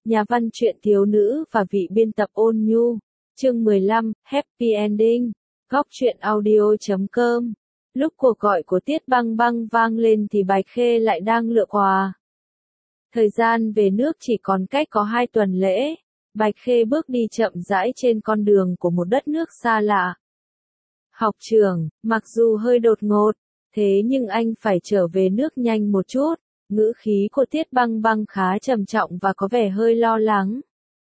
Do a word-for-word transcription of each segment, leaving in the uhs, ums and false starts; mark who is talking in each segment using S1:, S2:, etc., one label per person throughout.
S1: Nhà văn truyện thiếu nữ và vị biên tập ôn nhu. Chương mười lăm, Happy Ending. Góc truyện audio chấm com. Lúc cuộc gọi của Tiết Băng Băng vang lên thì Bạch Khê lại đang lựa quà. Thời gian về nước chỉ còn cách có hai tuần lễ. Bạch Khê bước đi chậm rãi trên con đường của một đất nước xa lạ. Học trường, mặc dù hơi đột ngột, thế nhưng anh phải trở về nước nhanh một chút. Ngữ khí của Tiết Băng Băng khá trầm trọng và có vẻ hơi lo lắng.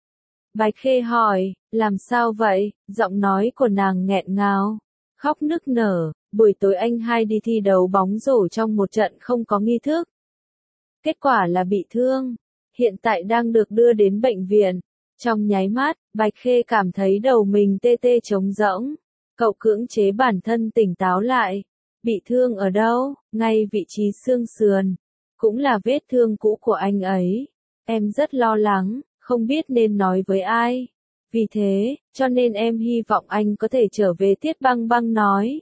S1: Bạch Khê hỏi, làm sao vậy? Giọng nói của nàng nghẹn ngào, khóc nức nở. Buổi tối anh hai đi thi đấu bóng rổ trong một trận không có nghi thức. Kết quả là bị thương, hiện tại đang được đưa đến bệnh viện. Trong nháy mắt, Bạch Khê cảm thấy đầu mình tê tê trống rỗng. Cậu cưỡng chế bản thân tỉnh táo lại. Bị thương ở đâu? Ngay vị trí xương sườn. Cũng là vết thương cũ của anh ấy. Em rất lo lắng, không biết nên nói với ai. Vì thế, cho nên em hy vọng anh có thể trở về. Tiết Băng Băng nói.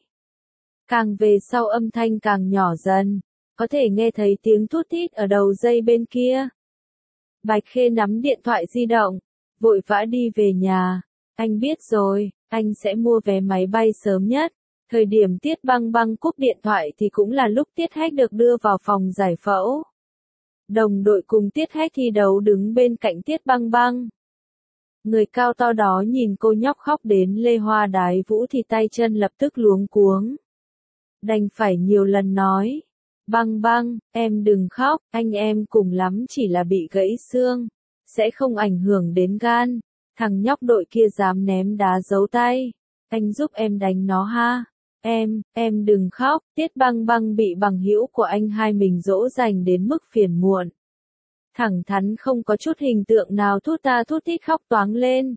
S1: Càng về sau âm thanh càng nhỏ dần, có thể nghe thấy tiếng thút thít ở đầu dây bên kia. Bạch Khê nắm điện thoại di động, vội vã đi về nhà. Anh biết rồi, anh sẽ mua vé máy bay sớm nhất. Thời điểm Tiết Băng Băng cúp điện thoại thì cũng là lúc Tiết Hách được đưa vào phòng giải phẫu. Đồng đội cùng Tiết Hách thi đấu đứng bên cạnh Tiết Băng Băng. Người cao to đó nhìn cô nhóc khóc đến lê hoa đái vũ thì tay chân lập tức luống cuống. Đành phải nhiều lần nói. Băng Băng, em đừng khóc, anh em cùng lắm chỉ là bị gãy xương. Sẽ không ảnh hưởng đến gan. Thằng nhóc đội kia dám ném đá giấu tay. Anh giúp em đánh nó ha. Em, em đừng khóc. Tiết Băng Băng bị bằng hữu của anh hai mình dỗ dành đến mức phiền muộn. Thẳng thắn không có chút hình tượng nào thút ta thút thít khóc toáng lên.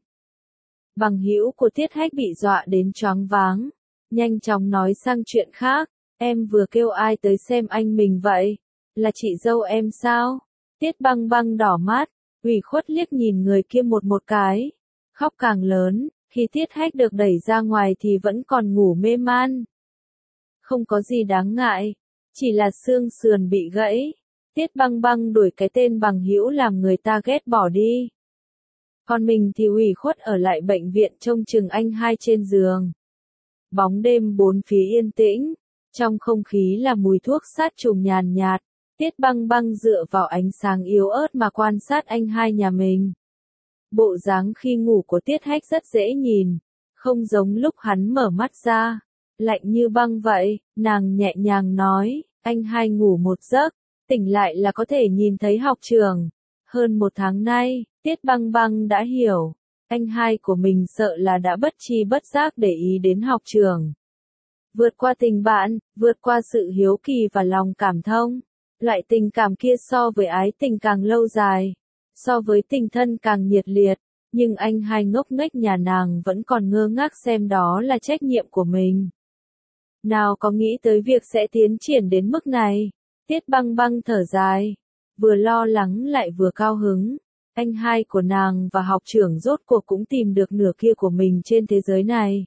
S1: Bằng hữu của Tiết Hách bị dọa đến choáng váng. Nhanh chóng nói sang chuyện khác. Em vừa kêu ai tới xem anh mình vậy? Là chị dâu em sao? Tiết Băng Băng đỏ mắt, ủy khuất liếc nhìn người kia một một cái. Khóc càng lớn. Khi Tiết Hách được đẩy ra ngoài thì vẫn còn ngủ mê man. Không có gì đáng ngại, chỉ là xương sườn bị gãy. Tiết Băng Băng đuổi cái tên bằng hữu làm người ta ghét bỏ đi. Còn mình thì ủy khuất ở lại bệnh viện trông chừng anh hai trên giường. Bóng đêm bốn phía yên tĩnh, trong không khí là mùi thuốc sát trùng nhàn nhạt. Tiết Băng Băng dựa vào ánh sáng yếu ớt mà quan sát anh hai nhà mình. Bộ dáng khi ngủ của Tiết Hách rất dễ nhìn, không giống lúc hắn mở mắt ra, lạnh như băng vậy. Nàng nhẹ nhàng nói, anh hai ngủ một giấc, tỉnh lại là có thể nhìn thấy học trường. Hơn một tháng nay, Tiết Băng Băng đã hiểu, anh hai của mình sợ là đã bất tri bất giác để ý đến học trường. Vượt qua tình bạn, vượt qua sự hiếu kỳ và lòng cảm thông, loại tình cảm kia so với ái tình càng lâu dài. So với tình thân càng nhiệt liệt, nhưng anh hai ngốc nghếch nhà nàng vẫn còn ngơ ngác xem đó là trách nhiệm của mình. Nào có nghĩ tới việc sẽ tiến triển đến mức này. Tiết Băng Băng thở dài, vừa lo lắng lại vừa cao hứng. Anh hai của nàng và học trưởng rốt cuộc cũng tìm được nửa kia của mình trên thế giới này.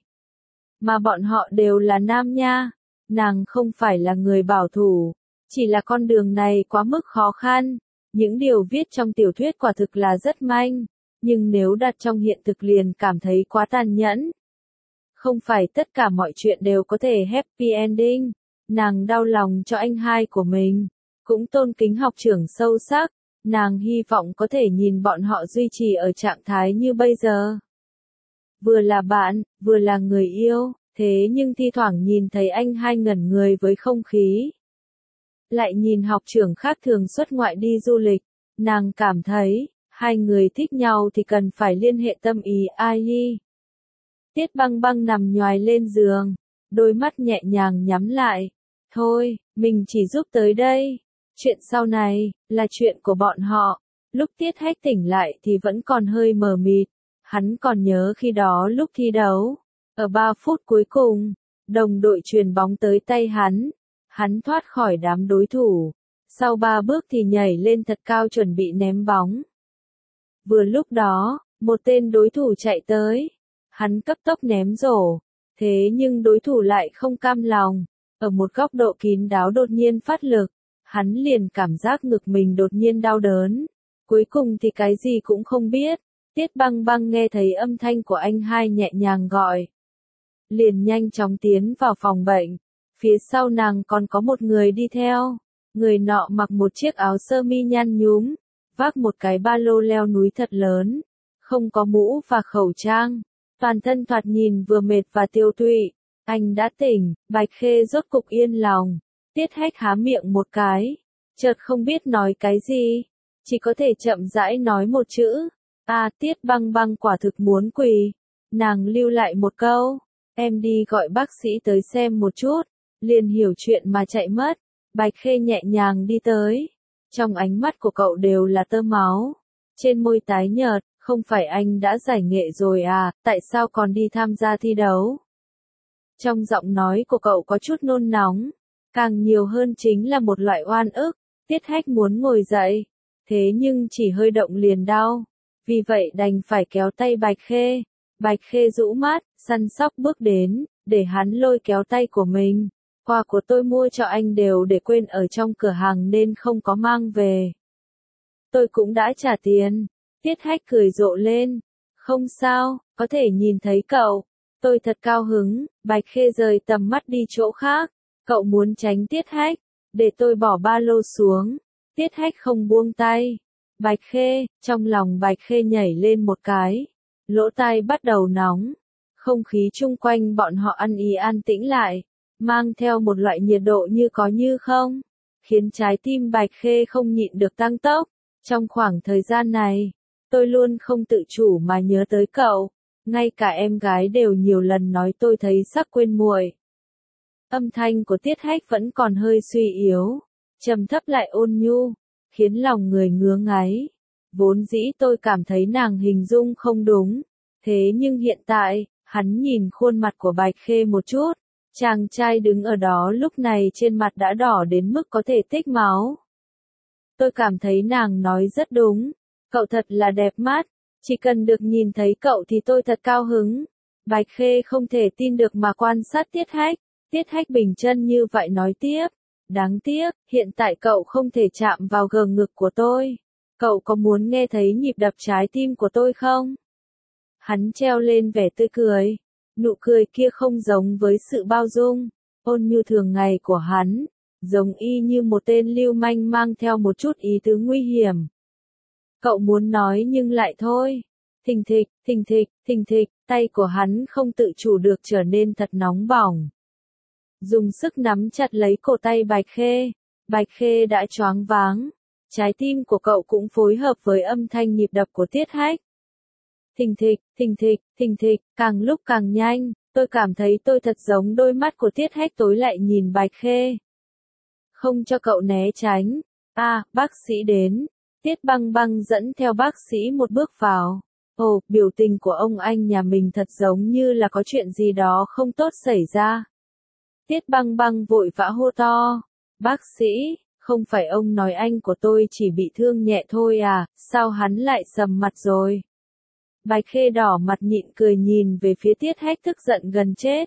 S1: Mà bọn họ đều là nam nha. Nàng không phải là người bảo thủ, chỉ là con đường này quá mức khó khăn. Những điều viết trong tiểu thuyết quả thực là rất manh, nhưng nếu đặt trong hiện thực liền cảm thấy quá tàn nhẫn. Không phải tất cả mọi chuyện đều có thể happy ending. Nàng đau lòng cho anh hai của mình, cũng tôn kính học trưởng sâu sắc. Nàng hy vọng có thể nhìn bọn họ duy trì ở trạng thái như bây giờ. Vừa là bạn, vừa là người yêu, thế nhưng thi thoảng nhìn thấy anh hai ngẩn người với không khí. Lại nhìn học trưởng khác thường xuất ngoại đi du lịch, nàng cảm thấy, hai người thích nhau thì cần phải liên hệ tâm ý ai đi. Tiết Băng Băng nằm nhoài lên giường, đôi mắt nhẹ nhàng nhắm lại. Thôi, mình chỉ giúp tới đây. Chuyện sau này, là chuyện của bọn họ. Lúc Tiết Hách tỉnh lại thì vẫn còn hơi mờ mịt. Hắn còn nhớ khi đó lúc thi đấu. Ở ba phút cuối cùng, đồng đội chuyền bóng tới tay hắn. Hắn thoát khỏi đám đối thủ. Sau ba bước thì nhảy lên thật cao chuẩn bị ném bóng. Vừa lúc đó, một tên đối thủ chạy tới. Hắn cấp tốc ném rổ. Thế nhưng đối thủ lại không cam lòng. Ở một góc độ kín đáo đột nhiên phát lực. Hắn liền cảm giác ngực mình đột nhiên đau đớn. Cuối cùng thì cái gì cũng không biết. Tiết Băng Băng nghe thấy âm thanh của anh hai nhẹ nhàng gọi. Liền nhanh chóng tiến vào phòng bệnh. Phía sau nàng còn có một người đi theo. Người nọ mặc một chiếc áo sơ mi nhăn nhúm, vác một cái ba lô leo núi thật lớn, không có mũ và khẩu trang. Toàn thân thoạt nhìn vừa mệt và tiêu tụy. Anh đã tỉnh, Bạch Khê rốt cục yên lòng. Tiết Hách há miệng một cái, chợt không biết nói cái gì, chỉ có thể chậm rãi nói một chữ. À, Tiết Băng Băng quả thực muốn quỳ. Nàng lưu lại một câu, em đi gọi bác sĩ tới xem một chút, liền hiểu chuyện mà chạy mất. Bạch Khê nhẹ nhàng đi tới, trong ánh mắt của cậu đều là tơ máu, trên môi tái nhợt. Không phải anh đã giải nghệ rồi à, tại sao còn đi tham gia thi đấu? Trong giọng nói của cậu có chút nôn nóng, càng nhiều hơn chính là một loại oan ức. Tiết Hách muốn ngồi dậy, thế nhưng chỉ hơi động liền đau, vì vậy đành phải kéo tay Bạch Khê. Bạch Khê rũ mắt, săn sóc bước đến, để hắn lôi kéo tay của mình. Quà của tôi mua cho anh đều để quên ở trong cửa hàng nên không có mang về. Tôi cũng đã trả tiền. Tiết Hách cười rộ lên. Không sao, có thể nhìn thấy cậu. Tôi thật cao hứng. Bạch Khê rời tầm mắt đi chỗ khác. Cậu muốn tránh Tiết Hách, để tôi bỏ ba lô xuống. Tiết Hách không buông tay. Bạch Khê, trong lòng Bạch Khê nhảy lên một cái. Lỗ tai bắt đầu nóng. Không khí chung quanh bọn họ ăn ý an tĩnh lại, mang theo một loại nhiệt độ như có như không, khiến trái tim Bạch Khê không nhịn được tăng tốc. Trong khoảng thời gian này, tôi luôn không tự chủ mà nhớ tới cậu, ngay cả em gái đều nhiều lần nói tôi thấy sắc quên muội. Âm thanh của Tiết Hách vẫn còn hơi suy yếu, trầm thấp lại ôn nhu, khiến lòng người ngứa ngáy. Vốn dĩ tôi cảm thấy nàng hình dung không đúng, thế nhưng hiện tại, hắn nhìn khuôn mặt của Bạch Khê một chút, chàng trai đứng ở đó lúc này trên mặt đã đỏ đến mức có thể tích máu. Tôi cảm thấy nàng nói rất đúng, cậu thật là đẹp mắt, chỉ cần được nhìn thấy cậu thì tôi thật cao hứng. Bạch Khê không thể tin được mà quan sát Tiết Hách. Tiết Hách bình chân như vậy nói tiếp, đáng tiếc, hiện tại cậu không thể chạm vào gờ ngực của tôi. Cậu có muốn nghe thấy nhịp đập trái tim của tôi không? Hắn treo lên vẻ tươi cười, nụ cười kia không giống với sự bao dung, ôn nhu thường ngày của hắn, giống y như một tên lưu manh mang theo một chút ý tứ nguy hiểm. Cậu muốn nói nhưng lại thôi. Thình thịch, thình thịch, thình thịch, tay của hắn không tự chủ được trở nên thật nóng bỏng. Dùng sức nắm chặt lấy cổ tay Bạch Khê. Bạch Khê đã choáng váng. Trái tim của cậu cũng phối hợp với âm thanh nhịp đập của Tiết Hách. Thình thịch, thình thịch, thình thịch, càng lúc càng nhanh, tôi cảm thấy tôi thật giống đôi mắt của Tiết Hách tối lại nhìn Bạch Khê. Không cho cậu né tránh. À, bác sĩ đến. Tiết Băng Băng dẫn theo bác sĩ một bước vào. Ồ, biểu tình của ông anh nhà mình thật giống như là có chuyện gì đó không tốt xảy ra. Tiết Băng Băng vội vã hô to. Bác sĩ, không phải ông nói anh của tôi chỉ bị thương nhẹ thôi à, sao hắn lại sầm mặt rồi? Bạch Khê đỏ mặt nhịn cười nhìn về phía Tiết Hách tức giận gần chết.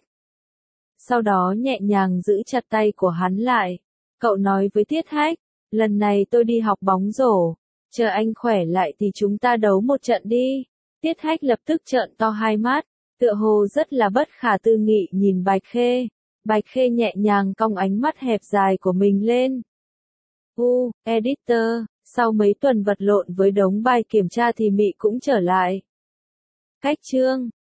S1: Sau đó nhẹ nhàng giữ chặt tay của hắn lại. Cậu nói với Tiết Hách, lần này tôi đi học bóng rổ, chờ anh khỏe lại thì chúng ta đấu một trận đi. Tiết Hách lập tức trợn to hai mắt, tựa hồ rất là bất khả tư nghị nhìn Bạch Khê. Bạch Khê nhẹ nhàng cong ánh mắt hẹp dài của mình lên. U, editor, sau mấy tuần vật lộn với đống bài kiểm tra thì Mị cũng trở lại. Cách chương